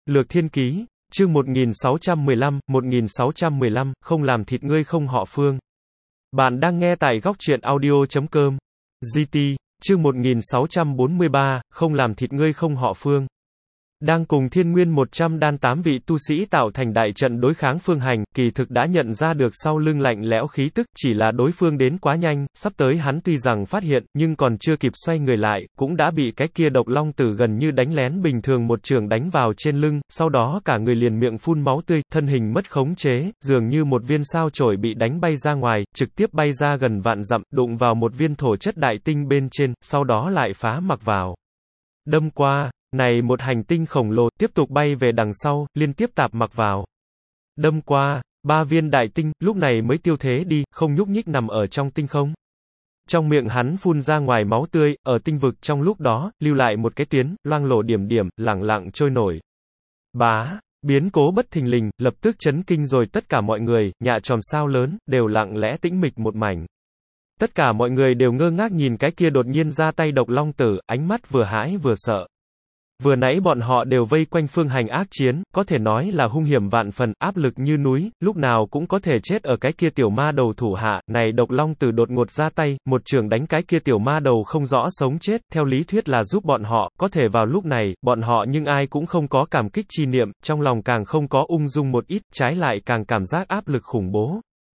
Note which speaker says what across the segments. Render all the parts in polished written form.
Speaker 1: Lược Thiên Ký, chương 1615, không làm thịt ngươi không họ Phương. Bạn đang nghe tại góc truyện audio.com. GT, chương 1643, không làm thịt ngươi không họ Phương. Đang cùng Thiên Nguyên 100 đan 8 vị tu sĩ tạo thành đại trận đối kháng Phương Hành, kỳ thực đã nhận ra được sau lưng lạnh lẽo khí tức, chỉ là đối phương đến quá nhanh, sắp tới hắn tuy rằng phát hiện, nhưng còn chưa kịp xoay người lại, cũng đã bị cái kia độc long tử gần như đánh lén bình thường một trường đánh vào trên lưng, sau đó cả người liền miệng phun máu tươi, thân hình mất khống chế, dường như một viên sao chổi bị đánh bay ra ngoài, trực tiếp bay ra gần vạn dặm, đụng vào một viên thổ chất đại tinh bên trên, sau đó lại phá mặc vào. Đâm qua. Này một hành tinh khổng lồ, tiếp tục bay về đằng sau, liên tiếp tạp mặc vào. Đâm qua, 3 viên đại tinh, lúc này mới tiêu thế đi, không nhúc nhích nằm ở trong tinh không. Trong miệng hắn phun ra ngoài máu tươi, ở tinh vực trong lúc đó, lưu lại một cái tuyến, loang lổ điểm điểm, lẳng lặng trôi nổi. Bá, biến cố bất thình lình, lập tức chấn kinh rồi tất cả mọi người, nhạ tròm sao lớn, đều lặng lẽ tĩnh mịch một mảnh. Tất cả mọi người đều ngơ ngác nhìn cái kia đột nhiên ra tay độc long tử, ánh mắt vừa hãi vừa sợ. Vừa nãy bọn họ đều vây quanh Phương Hành ác chiến, có thể nói là hung hiểm vạn phần, áp lực như núi, lúc nào cũng có thể chết ở cái kia tiểu ma đầu thủ hạ, này độc long tử đột ngột ra tay, một trường đánh cái kia tiểu ma đầu không rõ sống chết, theo lý thuyết là giúp bọn họ, có thể vào lúc này, bọn họ nhưng ai cũng không có cảm kích chi niệm, trong lòng càng không có ung dung một ít, trái lại càng cảm giác áp lực khủng bố.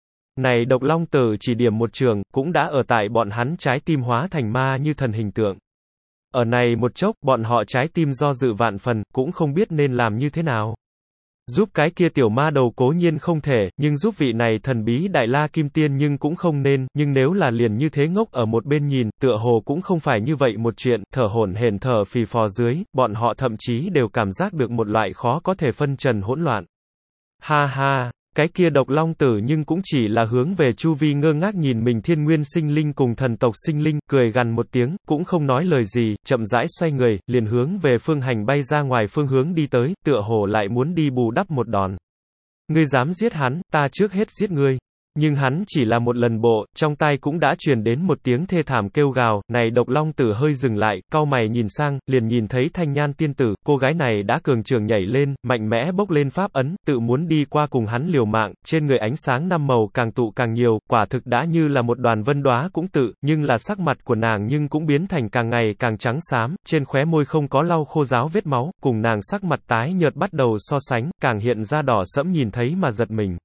Speaker 1: Này độc long tử chỉ điểm một trường, cũng đã ở tại bọn hắn trái tim hóa thành ma như thần hình tượng. Ở này một chốc, bọn họ trái tim do dự vạn phần, cũng không biết nên làm như thế nào. Giúp cái kia tiểu ma đầu cố nhiên không thể, nhưng giúp vị này thần bí đại la kim tiên nhưng cũng không nên, nhưng nếu là liền như thế ngốc ở một bên nhìn, tựa hồ cũng không phải như vậy một chuyện, thở hổn hển thở phì phò dưới, bọn họ thậm chí đều cảm giác được một loại khó có thể phân trần hỗn loạn. Ha ha! Cái kia độc long tử nhưng cũng chỉ là hướng về chu vi ngơ ngác nhìn mình thiên nguyên sinh linh cùng thần tộc sinh linh, cười gằn một tiếng, cũng không nói lời gì, chậm rãi xoay người, liền hướng về Phương Hành bay ra ngoài phương hướng đi tới, tựa hồ lại muốn đi bù đắp một đòn. Ngươi dám giết hắn, ta trước hết giết ngươi. Nhưng hắn chỉ là một lần bộ, trong tai cũng đã truyền đến một tiếng thê thảm kêu gào, này độc long tử hơi dừng lại, cau mày nhìn sang, liền nhìn thấy Thanh Nhan tiên tử, cô gái này đã cường trường nhảy lên, mạnh mẽ bốc lên pháp ấn, tự muốn đi qua cùng hắn liều mạng, trên người ánh sáng năm màu càng tụ càng nhiều, quả thực đã như là một đoàn vân đóa cũng tự, nhưng là sắc mặt của nàng nhưng cũng biến thành càng ngày càng trắng xám, trên khóe môi không có lau khô ráo vết máu, cùng nàng sắc mặt tái nhợt bắt đầu so sánh, càng hiện ra đỏ sẫm nhìn thấy mà giật mình.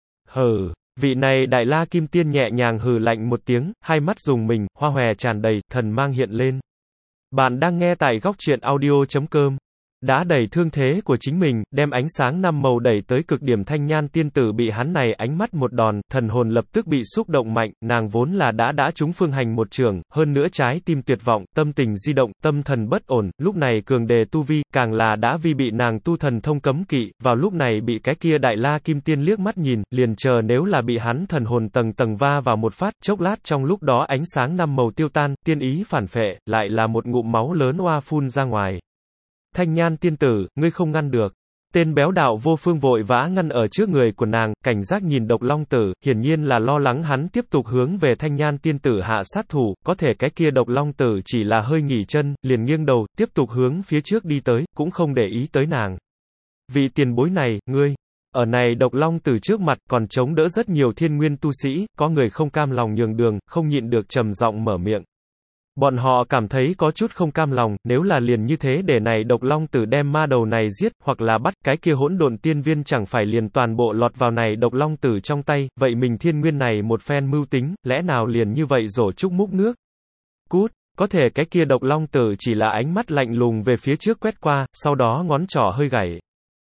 Speaker 1: Hừ. Vị này đại la kim tiên nhẹ nhàng hừ lạnh một tiếng, hai mắt rùng mình, hoa hòe tràn đầy, thần mang hiện lên. Bạn đang nghe tại góc truyện audio.com. Đã đẩy thương thế của chính mình, đem ánh sáng năm màu đẩy tới cực điểm. Thanh Nhan tiên tử bị hắn này ánh mắt một đòn, thần hồn lập tức bị xúc động mạnh, nàng vốn là đã trúng Phương Hành một trường, hơn nữa trái tim tuyệt vọng, tâm tình di động, tâm thần bất ổn, lúc này cường đề tu vi, càng là đã vì bị nàng tu thần thông cấm kỵ, vào lúc này bị cái kia đại la kim tiên liếc mắt nhìn, liền chờ nếu là bị hắn thần hồn tầng tầng va vào một phát, chốc lát trong lúc đó ánh sáng năm màu tiêu tan, tiên ý phản phệ, lại là một ngụm máu lớn oa phun ra ngoài. Thanh Nhan tiên tử, ngươi không ngăn được. Tên béo đạo vô phương vội vã ngăn ở trước người của nàng, cảnh giác nhìn độc long tử, hiển nhiên là lo lắng hắn tiếp tục hướng về Thanh Nhan tiên tử hạ sát thủ, có thể cái kia độc long tử chỉ là hơi nghỉ chân, liền nghiêng đầu, tiếp tục hướng phía trước đi tới, cũng không để ý tới nàng. Vị tiền bối này, ngươi, ở này độc long tử trước mặt, còn chống đỡ rất nhiều thiên nguyên tu sĩ, có người không cam lòng nhường đường, không nhịn được trầm giọng mở miệng. Bọn họ cảm thấy có chút không cam lòng, nếu là liền như thế để này độc long tử đem ma đầu này giết, hoặc là bắt, cái kia hỗn độn tiên viên chẳng phải liền toàn bộ lọt vào này độc long tử trong tay, vậy mình thiên nguyên này một phen mưu tính, lẽ nào liền như vậy rổ trúc múc nước? Cút, có thể cái kia độc long tử chỉ là ánh mắt lạnh lùng về phía trước quét qua, sau đó ngón trỏ hơi gảy.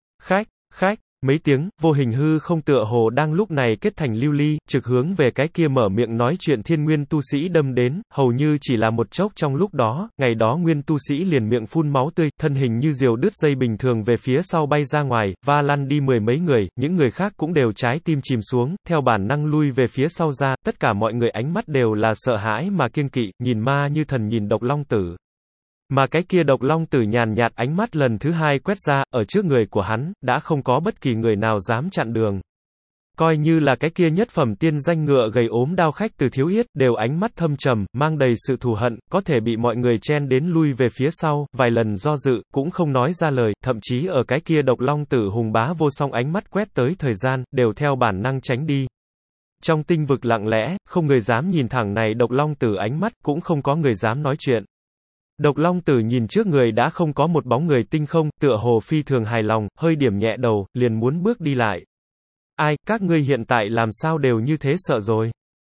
Speaker 1: Khách. Mấy tiếng, vô hình hư không tựa hồ đang lúc này kết thành lưu ly, trực hướng về cái kia mở miệng nói chuyện thiên nguyên tu sĩ đâm đến, hầu như chỉ là một chốc trong lúc đó, ngày đó nguyên tu sĩ liền miệng phun máu tươi, thân hình như diều đứt dây bình thường về phía sau bay ra ngoài, va lăn đi mười mấy người, những người khác cũng đều trái tim chìm xuống, theo bản năng lui về phía sau ra, tất cả mọi người ánh mắt đều là sợ hãi mà kiêng kỵ, nhìn ma như thần nhìn độc long tử. Mà cái kia độc long tử nhàn nhạt ánh mắt lần thứ hai quét ra, ở trước người của hắn, đã không có bất kỳ người nào dám chặn đường. Coi như là cái kia nhất phẩm tiên danh ngựa gầy ốm đao khách Từ Thiếu Yết, đều ánh mắt thâm trầm, mang đầy sự thù hận, có thể bị mọi người chen đến lui về phía sau, vài lần do dự, cũng không nói ra lời, thậm chí ở cái kia độc long tử hùng bá vô song ánh mắt quét tới thời gian, đều theo bản năng tránh đi. Trong tinh vực lặng lẽ, không người dám nhìn thẳng này độc long tử ánh mắt, cũng không có người dám nói chuyện. Độc long tử nhìn trước người đã không có một bóng người tinh không, tựa hồ phi thường hài lòng, hơi điểm nhẹ đầu, liền muốn bước đi lại. Ai, các ngươi hiện tại làm sao đều như thế sợ rồi?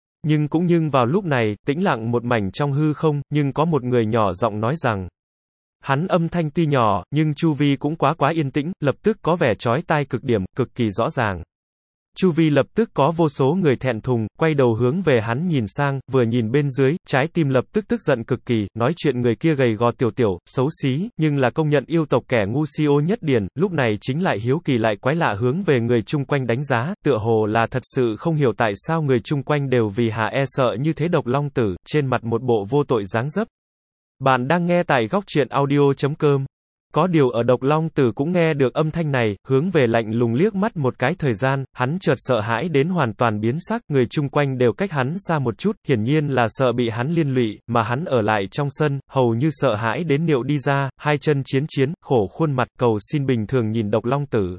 Speaker 1: Nhưng vào lúc này, tĩnh lặng một mảnh trong hư không, nhưng có một người nhỏ giọng nói rằng. Hắn âm thanh tuy nhỏ, nhưng chu vi cũng quá yên tĩnh, lập tức có vẻ chói tai cực điểm, cực kỳ rõ ràng. Chu vi lập tức có vô số người thẹn thùng, quay đầu hướng về hắn nhìn sang, vừa nhìn bên dưới, trái tim lập tức tức giận cực kỳ, nói chuyện người kia gầy gò tiểu, xấu xí, nhưng là công nhận yêu tộc kẻ ngu si ô nhất điển, lúc này chính lại hiếu kỳ lại quái lạ hướng về người chung quanh đánh giá, tựa hồ là thật sự không hiểu tại sao người chung quanh đều vì hà e sợ như thế độc long tử, trên mặt một bộ vô tội dáng dấp. Bạn đang nghe tại góc truyện audio.com. Có điều ở độc long tử cũng nghe được âm thanh này, hướng về lạnh lùng liếc mắt một cái thời gian, hắn chợt sợ hãi đến hoàn toàn biến sắc, người chung quanh đều cách hắn xa một chút, hiển nhiên là sợ bị hắn liên lụy, mà hắn ở lại trong sân, hầu như sợ hãi đến niệu đi ra, hai chân chiến, khổ khuôn mặt cầu xin bình thường nhìn độc long tử.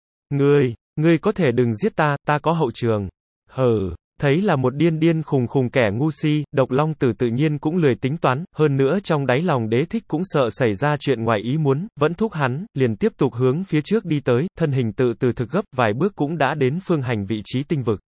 Speaker 1: Ngươi có thể đừng giết ta, ta có hậu trường. Hừ. Thấy là một điên khùng kẻ ngu si, độc long tử tự nhiên cũng lười tính toán, hơn nữa trong đáy lòng đế thích cũng sợ xảy ra chuyện ngoài ý muốn, vẫn thúc hắn, liền tiếp tục hướng phía trước đi tới, thân hình từ thực gấp, vài bước cũng đã đến phương hành vị trí tinh vực.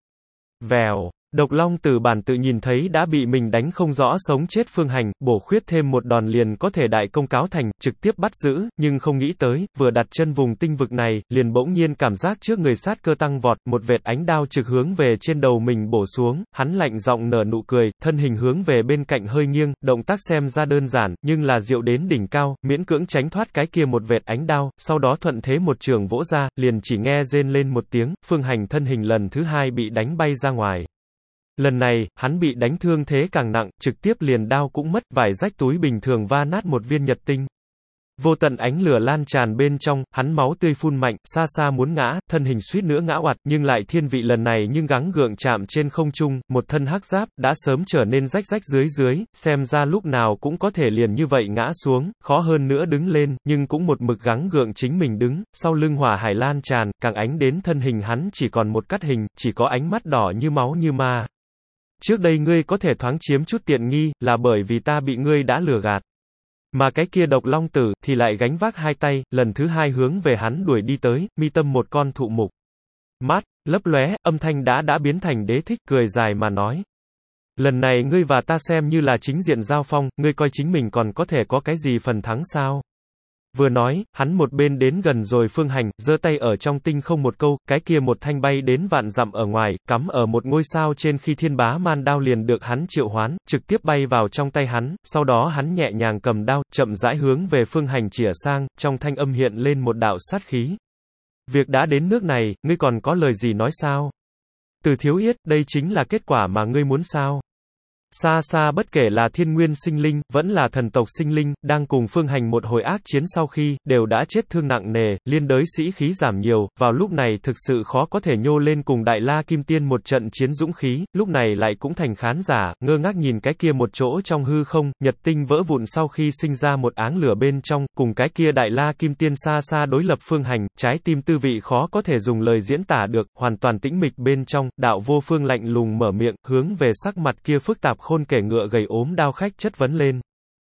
Speaker 1: Vèo. Độc long tử bản tự nhìn thấy đã bị mình đánh không rõ sống chết phương hành, bổ khuyết thêm một đòn liền có thể đại công cáo thành, trực tiếp bắt giữ, nhưng không nghĩ tới, vừa đặt chân vùng tinh vực này, liền bỗng nhiên cảm giác trước người sát cơ tăng vọt, một vệt ánh đao trực hướng về trên đầu mình bổ xuống, hắn lạnh giọng nở nụ cười, thân hình hướng về bên cạnh hơi nghiêng, động tác xem ra đơn giản, nhưng là diệu đến đỉnh cao, miễn cưỡng tránh thoát cái kia một vệt ánh đao, sau đó thuận thế một trường vỗ ra, liền chỉ nghe rên lên một tiếng, phương hành thân hình lần thứ hai bị đánh bay ra ngoài. Lần này, hắn bị đánh thương thế càng nặng, trực tiếp liền đao cũng mất, vải rách túi bình thường va nát một viên nhật tinh. Vô tận ánh lửa lan tràn bên trong, hắn máu tươi phun mạnh, xa muốn ngã, thân hình suýt nữa ngã oặt, nhưng lại thiên vị lần này nhưng gắng gượng chạm trên không trung, một thân hắc giáp, đã sớm trở nên rách dưới, xem ra lúc nào cũng có thể liền như vậy ngã xuống, khó hơn nữa đứng lên, nhưng cũng một mực gắng gượng chính mình đứng, sau lưng hỏa hải lan tràn, càng ánh đến thân hình hắn chỉ còn một cắt hình, chỉ có ánh mắt đỏ như máu như ma. Trước đây ngươi có thể thoáng chiếm chút tiện nghi, là bởi vì ta bị ngươi đã lừa gạt. Mà cái kia độc long tử, thì lại gánh vác hai tay, lần thứ hai hướng về hắn đuổi đi tới, mi tâm một con thụ mục. Mắt, lấp lóe, âm thanh đã biến thành đế thích, cười dài mà nói. Lần này ngươi và ta xem như là chính diện giao phong, ngươi coi chính mình còn có thể có cái gì phần thắng sao? Vừa nói, hắn một bên đến gần rồi phương hành, giơ tay ở trong tinh không một câu, cái kia một thanh bay đến vạn dặm ở ngoài, cắm ở một ngôi sao trên khi thiên bá man đao liền được hắn triệu hoán, trực tiếp bay vào trong tay hắn, sau đó hắn nhẹ nhàng cầm đao, chậm rãi hướng về phương hành chĩa sang, trong thanh âm hiện lên một đạo sát khí. Việc đã đến nước này, ngươi còn có lời gì nói sao? Từ Thiếu Yết, đây chính là kết quả mà ngươi muốn sao? Xa bất kể là thiên nguyên sinh linh, vẫn là thần tộc sinh linh, đang cùng phương hành một hồi ác chiến sau khi, đều đã chết thương nặng nề, liên đới sĩ khí giảm nhiều, vào lúc này thực sự khó có thể nhô lên cùng Đại La Kim Tiên một trận chiến dũng khí, lúc này lại cũng thành khán giả, ngơ ngác nhìn cái kia một chỗ trong hư không, nhật tinh vỡ vụn sau khi sinh ra một áng lửa bên trong, cùng cái kia Đại La Kim Tiên xa đối lập phương hành, trái tim tư vị khó có thể dùng lời diễn tả được, hoàn toàn tĩnh mịch bên trong, đạo vô phương lạnh lùng mở miệng, hướng về sắc mặt kia phức tạp khôn kể ngựa gầy ốm đao khách chất vấn lên.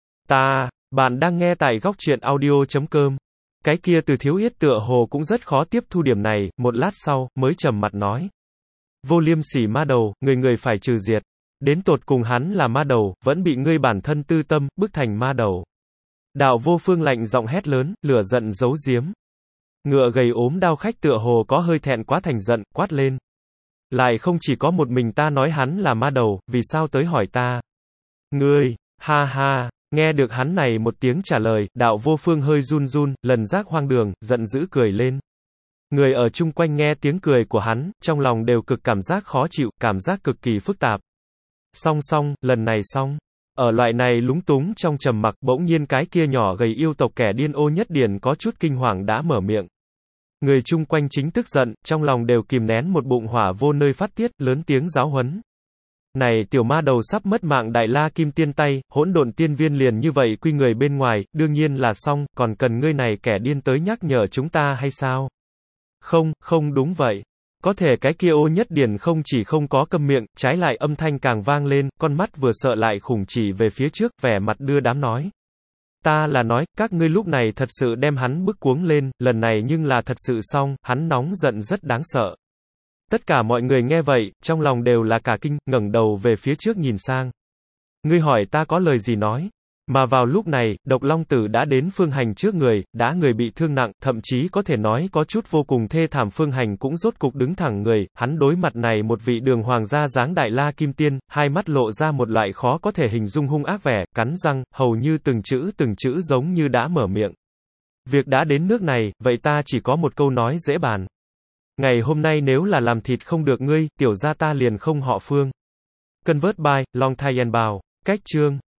Speaker 1: Bạn đang nghe tại góc truyện audio.com. Cái kia Từ Thiếu Yết tựa hồ cũng rất khó tiếp thu điểm này, một lát sau, mới trầm mặt nói. Vô liêm sỉ ma đầu, người phải trừ diệt. Đến tột cùng hắn là ma đầu, vẫn bị ngươi bản thân tư tâm, bức thành ma đầu. Đạo vô phương lạnh giọng hét lớn, lửa giận giấu giếm. Ngựa gầy ốm đao khách tựa hồ có hơi thẹn quá thành giận, quát lên. Lại không chỉ có một mình ta nói hắn là ma đầu, vì sao tới hỏi ta? Ngươi, ha, nghe được hắn này một tiếng trả lời, đạo vô phương hơi run, lần giác hoang đường, giận dữ cười lên. Người ở chung quanh nghe tiếng cười của hắn, trong lòng đều cực cảm giác khó chịu, cảm giác cực kỳ phức tạp. Song, lần này xong. Ở loại này lúng túng trong trầm mặc, bỗng nhiên cái kia nhỏ gầy yêu tộc kẻ điên ô nhất điển có chút kinh hoàng đã mở miệng. Người chung quanh chính tức giận, trong lòng đều kìm nén một bụng hỏa vô nơi phát tiết, lớn tiếng giáo huấn. Này tiểu ma đầu sắp mất mạng Đại La Kim Tiên tay, hỗn độn tiên viên liền như vậy quy người bên ngoài, đương nhiên là xong, còn cần ngươi này kẻ điên tới nhắc nhở chúng ta hay sao? Không, không đúng vậy. Có thể cái kia Ô Nhất Điển không chỉ không có câm miệng, trái lại âm thanh càng vang lên, con mắt vừa sợ lại khủng chỉ về phía trước, vẻ mặt đưa đám nói. Ta là nói, các ngươi lúc này thật sự đem hắn bức cuống lên, lần này nhưng là thật sự xong, hắn nóng giận rất đáng sợ. Tất cả mọi người nghe vậy, trong lòng đều là cả kinh, ngẩng đầu về phía trước nhìn sang. Ngươi hỏi ta có lời gì nói? Mà vào lúc này, Độc Long Tử đã đến Phương Hành trước người, đã người bị thương nặng, thậm chí có thể nói có chút vô cùng thê thảm. Phương Hành cũng rốt cục đứng thẳng người, hắn đối mặt này một vị đường hoàng gia dáng Đại La Kim Tiên, hai mắt lộ ra một loại khó có thể hình dung hung ác vẻ, cắn răng, hầu như từng chữ giống như đã mở miệng. Việc đã đến nước này, vậy ta chỉ có một câu nói dễ bàn. Ngày hôm nay nếu là làm thịt không được ngươi, tiểu gia ta liền không họ Phương. Convert by Long Thai Bao. Cách chương